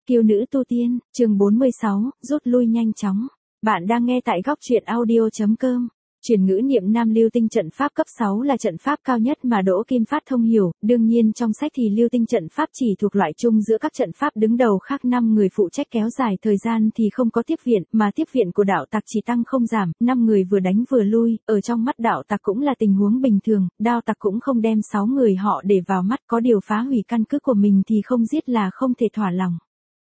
Kiêu nữ tu tiên, chương 46, rút lui nhanh chóng. Bạn đang nghe tại góc truyện audio.com. Truyền ngữ niệm Nam Lưu Tinh trận pháp cấp 6 là trận pháp cao nhất mà Đỗ Kim Phát thông hiểu, đương nhiên trong sách thì Lưu Tinh trận pháp chỉ thuộc loại chung giữa các trận pháp đứng đầu khác 5 người phụ trách kéo dài thời gian thì không có tiếp viện, mà tiếp viện của đạo tặc chỉ tăng không giảm, 5 người vừa đánh vừa lui, ở trong mắt đạo tặc cũng là tình huống bình thường, đạo tặc cũng không đem 6 người họ để vào mắt, có điều phá hủy căn cứ của mình thì không giết là không thể thỏa lòng.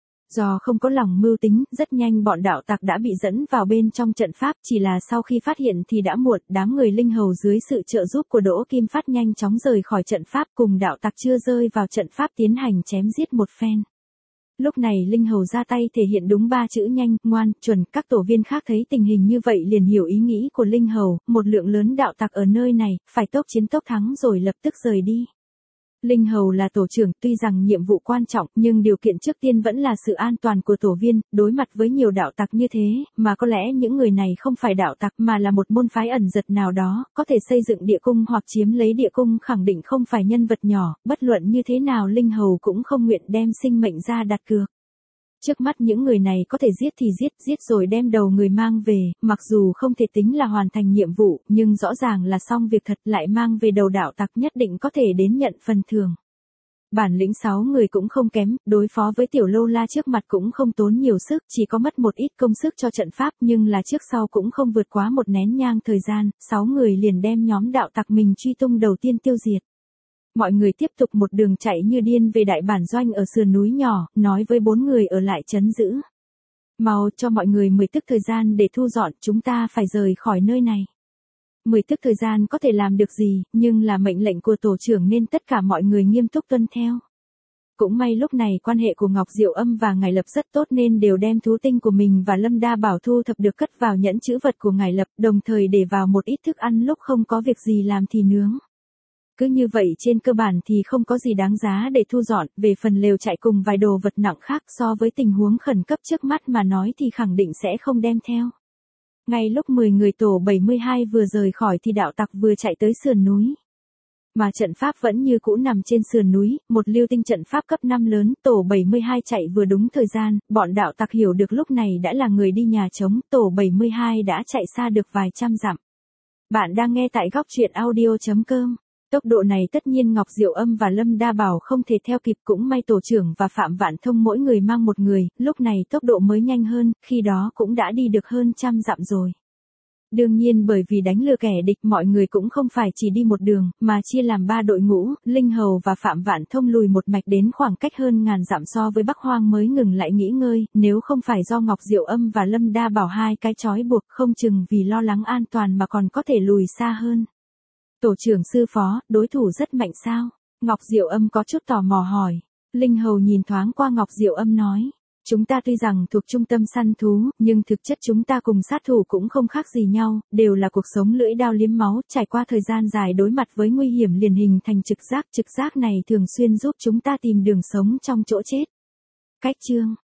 Do không có lòng mưu tính, rất nhanh bọn đạo tặc đã bị dẫn vào bên trong trận pháp, chỉ là sau khi phát hiện thì đã muộn, đám người linh hầu dưới sự trợ giúp của Đỗ Kim Phát nhanh chóng rời khỏi trận pháp cùng đạo tặc chưa rơi vào trận pháp tiến hành chém giết một phen. Lúc này linh hầu ra tay thể hiện đúng 3 chữ nhanh, ngoan, chuẩn, các tổ viên khác thấy tình hình như vậy liền hiểu ý nghĩ của linh hầu, một lượng lớn đạo tặc ở nơi này, phải tốc chiến tốc thắng rồi lập tức rời đi. Linh hầu là tổ trưởng, tuy rằng nhiệm vụ quan trọng, nhưng điều kiện trước tiên vẫn là sự an toàn của tổ viên, đối mặt với nhiều đạo tặc như thế, mà có lẽ những người này không phải đạo tặc mà là một môn phái ẩn giật nào đó, có thể xây dựng địa cung hoặc chiếm lấy địa cung khẳng định không phải nhân vật nhỏ, bất luận như thế nào linh hầu cũng không nguyện đem sinh mệnh ra đặt cược. Trước mắt những người này có thể giết thì giết rồi đem đầu người mang về, mặc dù không thể tính là hoàn thành nhiệm vụ, nhưng rõ ràng là xong việc thật, lại mang về đầu đạo tặc nhất định có thể đến nhận phần thưởng. Bản lĩnh 6 người cũng không kém, đối phó với tiểu lâu la trước mặt cũng không tốn nhiều sức, chỉ có mất một ít công sức cho trận pháp, nhưng là trước sau cũng không vượt quá một nén nhang thời gian, 6 người liền đem nhóm đạo tặc mình truy tung đầu tiên tiêu diệt. Mọi người tiếp tục một đường chạy như điên về đại bản doanh ở sườn núi nhỏ, nói với 4 người ở lại trấn giữ. Mau cho mọi người 10 tức thời gian để thu dọn, chúng ta phải rời khỏi nơi này. 10 tức thời gian có thể làm được gì, nhưng là mệnh lệnh của tổ trưởng nên tất cả mọi người nghiêm túc tuân theo. Cũng may lúc này quan hệ của Ngọc Diệu Âm và Ngải Lập rất tốt nên đều đem thú tinh của mình và Lâm Đa Bảo thu thập được cất vào nhẫn trữ vật của Ngải Lập, đồng thời để vào một ít thức ăn lúc không có việc gì làm thì nướng. Cứ như vậy trên cơ bản thì không có gì đáng giá để thu dọn, về phần lều chạy cùng vài đồ vật nặng khác so với tình huống khẩn cấp trước mắt mà nói thì khẳng định sẽ không đem theo. Ngay lúc 10 người tổ 72 vừa rời khỏi thì đạo tặc vừa chạy tới sườn núi. Mà trận pháp vẫn như cũ nằm trên sườn núi, một lưu tinh trận pháp cấp 5 lớn, tổ 72 chạy vừa đúng thời gian, bọn đạo tặc hiểu được lúc này đã là người đi nhà trống, tổ 72 đã chạy xa được vài trăm dặm. Bạn đang nghe tại góc truyện audio.com. Tốc độ này tất nhiên Ngọc Diệu Âm và Lâm Đa Bảo không thể theo kịp, cũng may tổ trưởng và Phạm Vạn Thông mỗi người mang một người, lúc này tốc độ mới nhanh hơn, khi đó cũng đã đi được hơn trăm dặm rồi. Đương nhiên bởi vì đánh lừa kẻ địch mọi người cũng không phải chỉ đi một đường, mà chia làm 3 đội ngũ, Linh Hầu và Phạm Vạn Thông lùi một mạch đến khoảng cách hơn ngàn dặm so với Bắc Hoang mới ngừng lại nghỉ ngơi, nếu không phải do Ngọc Diệu Âm và Lâm Đa Bảo hai cái trói buộc không chừng vì lo lắng an toàn mà còn có thể lùi xa hơn. Tổ trưởng sư phó, đối thủ rất mạnh sao? Ngọc Diệu Âm có chút tò mò hỏi. Linh Hầu nhìn thoáng qua Ngọc Diệu Âm nói. Chúng ta tuy rằng thuộc trung tâm săn thú, nhưng thực chất chúng ta cùng sát thủ cũng không khác gì nhau, đều là cuộc sống lưỡi đao liếm máu, trải qua thời gian dài đối mặt với nguy hiểm liền hình thành trực giác này thường xuyên giúp chúng ta tìm đường sống trong chỗ chết. Cách chương,